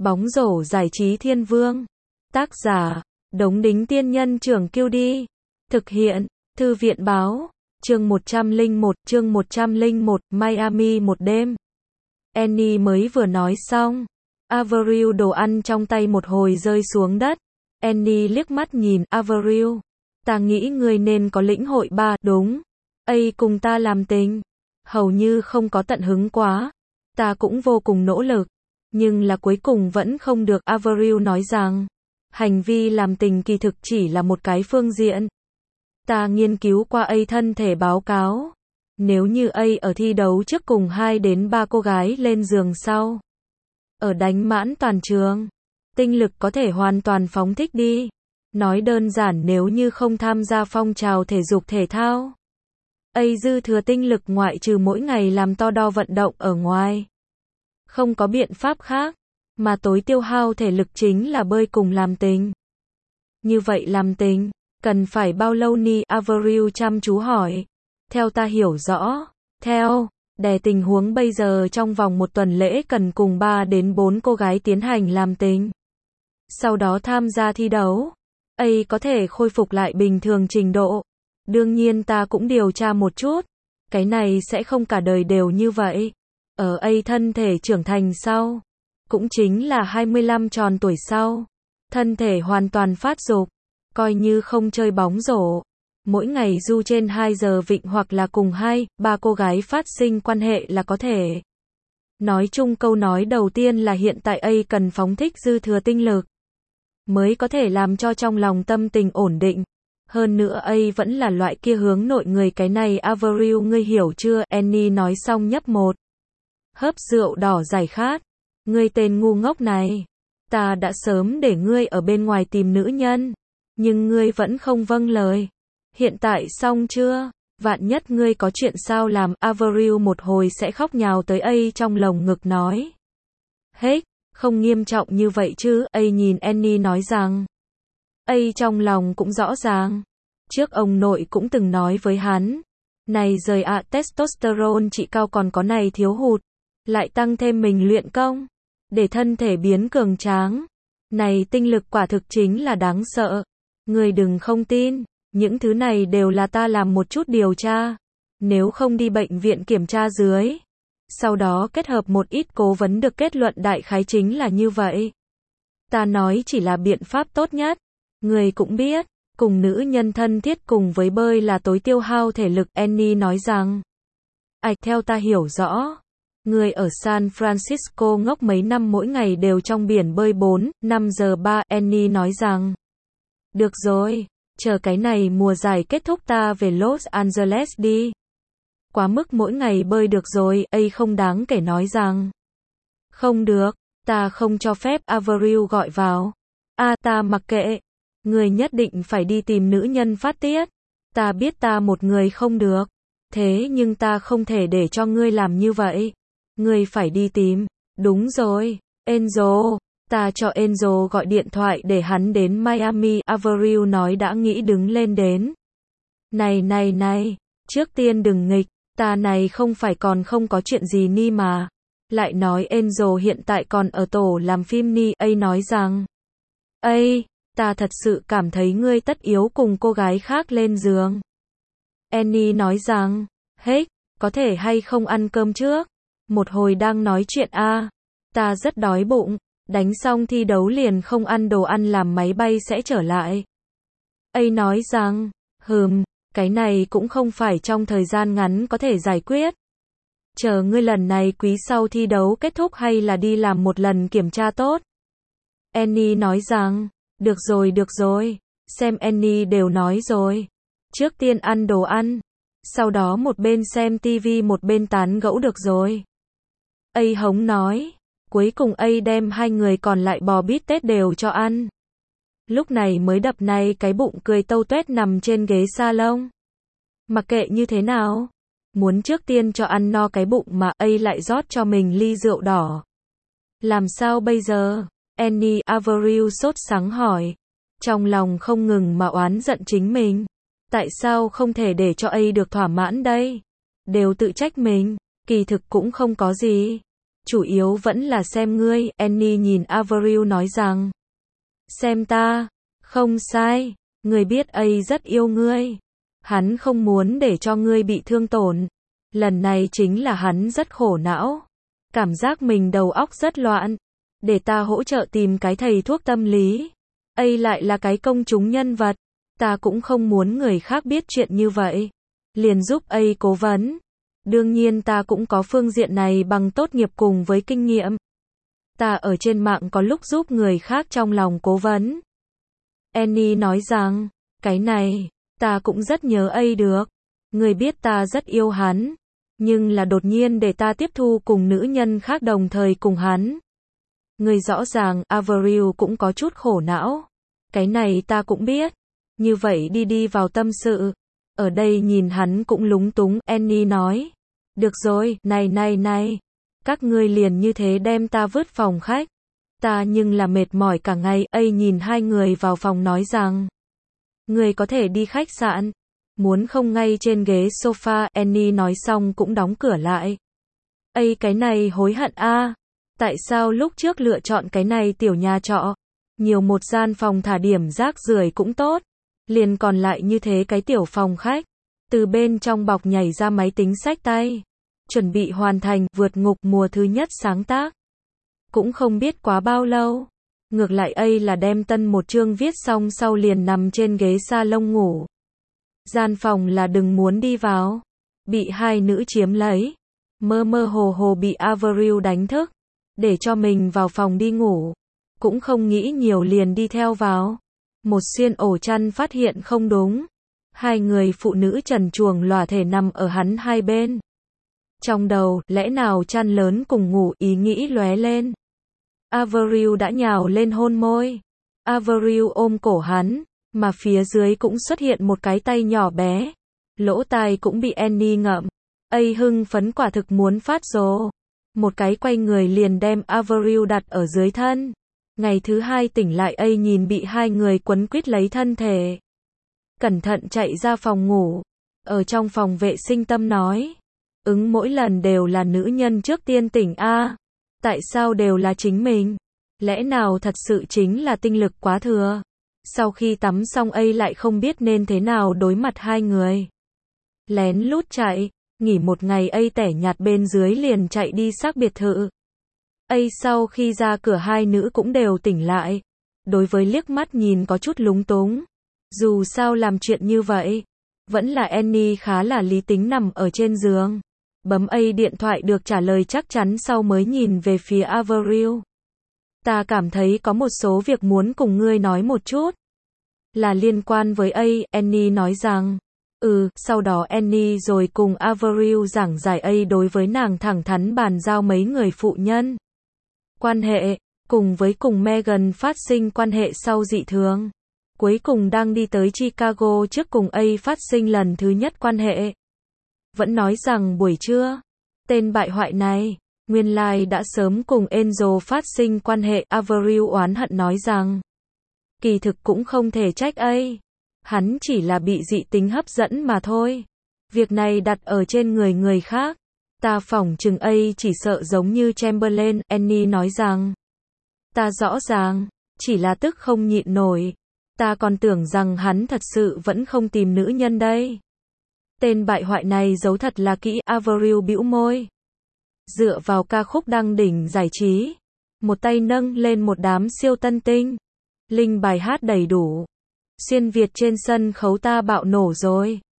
Bóng rổ giải trí thiên vương. Tác giả, Đống Đính Tiên Nhân Trưởng Kiêu Đi. Thực hiện, Thư viện Báo. Chương 101, Miami một đêm. Annie mới vừa nói xong. Avril đồ ăn trong tay một hồi rơi xuống đất. Annie liếc mắt nhìn Avril. Ta nghĩ ngươi nên có lĩnh hội ba, đúng. Ấy cùng ta làm tình. Hầu như không có tận hứng quá. Ta cũng vô cùng nỗ lực. Nhưng là cuối cùng vẫn không được. Avril nói rằng, hành vi làm tình kỳ thực chỉ là một cái phương diện. Ta nghiên cứu qua A thân thể báo cáo. Nếu như A ở thi đấu trước cùng 2 đến 3 cô gái lên giường sau. Ở đánh mãn toàn trường. Tinh lực có thể hoàn toàn phóng thích đi. Nói đơn giản nếu như không tham gia phong trào thể dục thể thao. A dư thừa tinh lực ngoại trừ mỗi ngày làm to đo vận động ở ngoài. Không có biện pháp khác. Mà tối tiêu hao thể lực chính là bơi cùng làm tình. Như vậy làm tình, cần phải bao lâu ni? Avril chăm chú hỏi. Theo ta hiểu rõ, đè tình huống bây giờ trong vòng một tuần lễ cần cùng 3 đến 4 cô gái tiến hành làm tình. Sau đó tham gia thi đấu. A có thể khôi phục lại bình thường trình độ. Đương nhiên ta cũng điều tra một chút. Cái này sẽ không cả đời đều như vậy. Ở A thân thể trưởng thành sau. Cũng chính là 25 tròn tuổi sau. Thân thể hoàn toàn phát dục. Coi như không chơi bóng rổ. Mỗi ngày du trên 2 giờ vịnh hoặc là cùng 2, 3 cô gái phát sinh quan hệ là có thể. Nói chung câu nói đầu tiên là hiện tại A cần phóng thích dư thừa tinh lực. Mới có thể làm cho trong lòng tâm tình ổn định. Hơn nữa A vẫn là loại kia hướng nội người cái này Avril ngươi hiểu chưa? Annie nói xong nhấp một hớp rượu đỏ giải khát. Ngươi tên ngu ngốc này. Ta đã sớm để ngươi ở bên ngoài tìm nữ nhân. Nhưng ngươi vẫn không vâng lời. Hiện tại xong chưa? Vạn nhất ngươi có chuyện sao làm? Avril một hồi sẽ khóc nhào tới A trong lồng ngực nói. Hết, không nghiêm trọng như vậy chứ? A nhìn Annie nói rằng. A trong lòng cũng rõ ràng. Trước ông nội cũng từng nói với hắn. Này rời ạ, testosterone chị cao còn có này thiếu hụt. Lại tăng thêm mình luyện công. Để thân thể biến cường tráng. Này tinh lực quả thực chính là đáng sợ. Người đừng không tin. Những thứ này đều là ta làm một chút điều tra. Nếu không đi bệnh viện kiểm tra dưới. Sau đó kết hợp một ít cố vấn được kết luận đại khái chính là như vậy. Ta nói chỉ là biện pháp tốt nhất. Người cũng biết. Cùng nữ nhân thân thiết cùng với bơi là tối tiêu hao thể lực. Annie nói rằng. Theo ta hiểu rõ. Người ở San Francisco ngốc mấy năm mỗi ngày đều trong biển bơi 4-5 giờ 3. Annie nói rằng. Được rồi, chờ cái này mùa giải kết thúc ta về Los Angeles đi. Quá mức mỗi ngày bơi được rồi. A không đáng kể nói rằng. Không được, ta không cho phép. Avril gọi vào. Ta mặc kệ. Người nhất định phải đi tìm nữ nhân phát tiết. Ta biết ta một người không được. Thế nhưng ta không thể để cho ngươi làm như vậy. Ngươi phải đi tìm. Đúng rồi, Enzo. Ta cho Enzo gọi điện thoại để hắn đến Miami. Avril nói đã nghĩ đứng lên đến. Này. Trước tiên đừng nghịch. Ta này không phải còn không có chuyện gì ni mà. Lại nói Enzo hiện tại còn ở tổ làm phim ni. A nói rằng. Ta thật sự cảm thấy ngươi tất yếu cùng cô gái khác lên giường. Annie nói rằng. Có thể hay không ăn cơm trước? Một hồi đang nói chuyện ta rất đói bụng. Đánh xong thi đấu liền không ăn đồ ăn làm máy bay sẽ trở lại. A nói rằng. Cái này cũng không phải trong thời gian ngắn có thể giải quyết. Chờ ngươi lần này quý sau thi đấu kết thúc hay là đi làm một lần kiểm tra tốt? Annie nói rằng. Được rồi. Xem Annie đều nói rồi. Trước tiên ăn đồ ăn. Sau đó một bên xem tivi một bên tán gẫu được rồi. A hống nói. Cuối cùng A đem 2 người còn lại bò bít tết đều cho ăn. Lúc này mới đập này cái bụng cười tâu tuét nằm trên ghế salon. Mặc kệ như thế nào. Muốn trước tiên cho ăn no cái bụng mà A lại rót cho mình ly rượu đỏ. Làm sao bây giờ? Annie Avril sốt sắng hỏi. Trong lòng không ngừng mà oán giận chính mình. Tại sao không thể để cho A được thỏa mãn đây? Đều tự trách mình. Kỳ thực cũng không có gì. chủ yếu vẫn là xem ngươi, Annie nhìn Avril nói rằng. Xem ta, không sai, ngươi biết ấy rất yêu ngươi. Hắn không muốn để cho ngươi bị thương tổn. Lần này chính là hắn rất khổ não. Cảm giác mình đầu óc rất loạn. Để ta hỗ trợ tìm cái thầy thuốc tâm lý. Ấy lại là cái công chúng nhân vật. Ta cũng không muốn người khác biết chuyện như vậy. Liền giúp ấy cố vấn. Đương nhiên ta cũng có phương diện này bằng tốt nghiệp cùng với kinh nghiệm. Ta ở trên mạng có lúc giúp người khác trong lòng cố vấn. Annie nói rằng, cái này, ta cũng rất nhớ ấy được. Người biết ta rất yêu hắn. Nhưng là đột nhiên để ta tiếp thu cùng nữ nhân khác đồng thời cùng hắn. Người rõ ràng, Avril cũng có chút khổ não. Cái này ta cũng biết. Như vậy đi vào tâm sự. Ở đây nhìn hắn cũng lúng túng, Annie nói. Được rồi, này. Các ngươi liền như thế đem ta vứt phòng khách. Ta nhưng là mệt mỏi cả ngày, ấy nhìn hai người vào phòng nói rằng. Người có thể đi khách sạn. Muốn không ngay trên ghế sofa, Annie nói xong cũng đóng cửa lại. Ấy cái này hối hận a. Tại sao lúc trước lựa chọn cái này tiểu nhà trọ? Nhiều một gian phòng thả điểm rác rưởi cũng tốt. Liền còn lại như thế cái tiểu phòng khách. Từ bên trong bọc nhảy ra máy tính xách tay. Chuẩn bị hoàn thành vượt ngục mùa thứ nhất sáng tác. Cũng không biết quá bao lâu. Ngược lại ấy là đem tân một chương viết xong sau liền nằm trên ghế salon ngủ. Gian phòng là đừng muốn đi vào. Bị hai nữ chiếm lấy. Mơ hồ bị Avril đánh thức. Để cho mình vào phòng đi ngủ. Cũng không nghĩ nhiều liền đi theo vào. Một xuyên ổ chăn phát hiện không đúng. Hai người phụ nữ trần truồng lòa thể nằm ở hắn hai bên. Trong đầu, lẽ nào chăn lớn cùng ngủ, ý nghĩ lóe lên. Avril đã nhào lên hôn môi. Avril ôm cổ hắn, mà phía dưới cũng xuất hiện một cái tay nhỏ bé. Lỗ tai cũng bị Annie ngậm. Ấy hưng phấn quả thực muốn phát rồ. Một cái quay người liền đem Avril đặt ở dưới thân. Ngày thứ hai tỉnh lại ấy nhìn bị hai người quấn quýt lấy thân thể. Cẩn thận chạy ra phòng ngủ. Ở trong phòng vệ sinh tâm nói. Mỗi lần đều là nữ nhân trước tiên tỉnh a. Tại sao đều là chính mình? Lẽ nào thật sự chính là tinh lực quá thừa? Sau khi tắm xong ấy lại không biết nên thế nào đối mặt hai người. Lén lút chạy, nghỉ một ngày ấy tẻ nhạt bên dưới liền chạy đi xác biệt thự. Ấy sau khi ra cửa hai nữ cũng đều tỉnh lại. Đối với liếc mắt nhìn có chút lúng túng. Dù sao làm chuyện như vậy, vẫn là Annie khá là lý tính nằm ở trên giường. Bấm ấy điện thoại được trả lời chắc chắn sau mới nhìn về phía Avril. Ta cảm thấy có một số việc muốn cùng ngươi nói một chút. Là liên quan với ấy, Annie nói rằng. Sau đó Annie rồi cùng Avril giảng giải ấy đối với nàng thẳng thắn bàn giao mấy người phụ nhân. Quan hệ, cùng Megan phát sinh quan hệ sau dị thường. Cuối cùng đang đi tới Chicago trước cùng ấy phát sinh lần thứ nhất quan hệ. Vẫn nói rằng buổi trưa, tên bại hoại này, nguyên lai đã sớm cùng Angel phát sinh quan hệ. Avril oán hận nói rằng, kỳ thực cũng không thể trách ấy. Hắn chỉ là bị dị tính hấp dẫn mà thôi. Việc này đặt ở trên người khác. Ta phỏng chừng ấy chỉ sợ giống như Chamberlain, Annie nói rằng. Ta rõ ràng, chỉ là tức không nhịn nổi. Ta còn tưởng rằng hắn thật sự vẫn không tìm nữ nhân đây. Tên bại hoại này giấu thật là kỹ, Avril bĩu môi. Dựa vào ca khúc đăng đỉnh giải trí. Một tay nâng lên một đám siêu tân tinh. Linh bài hát đầy đủ. Xuyên Việt trên sân khấu ta bạo nổ rồi.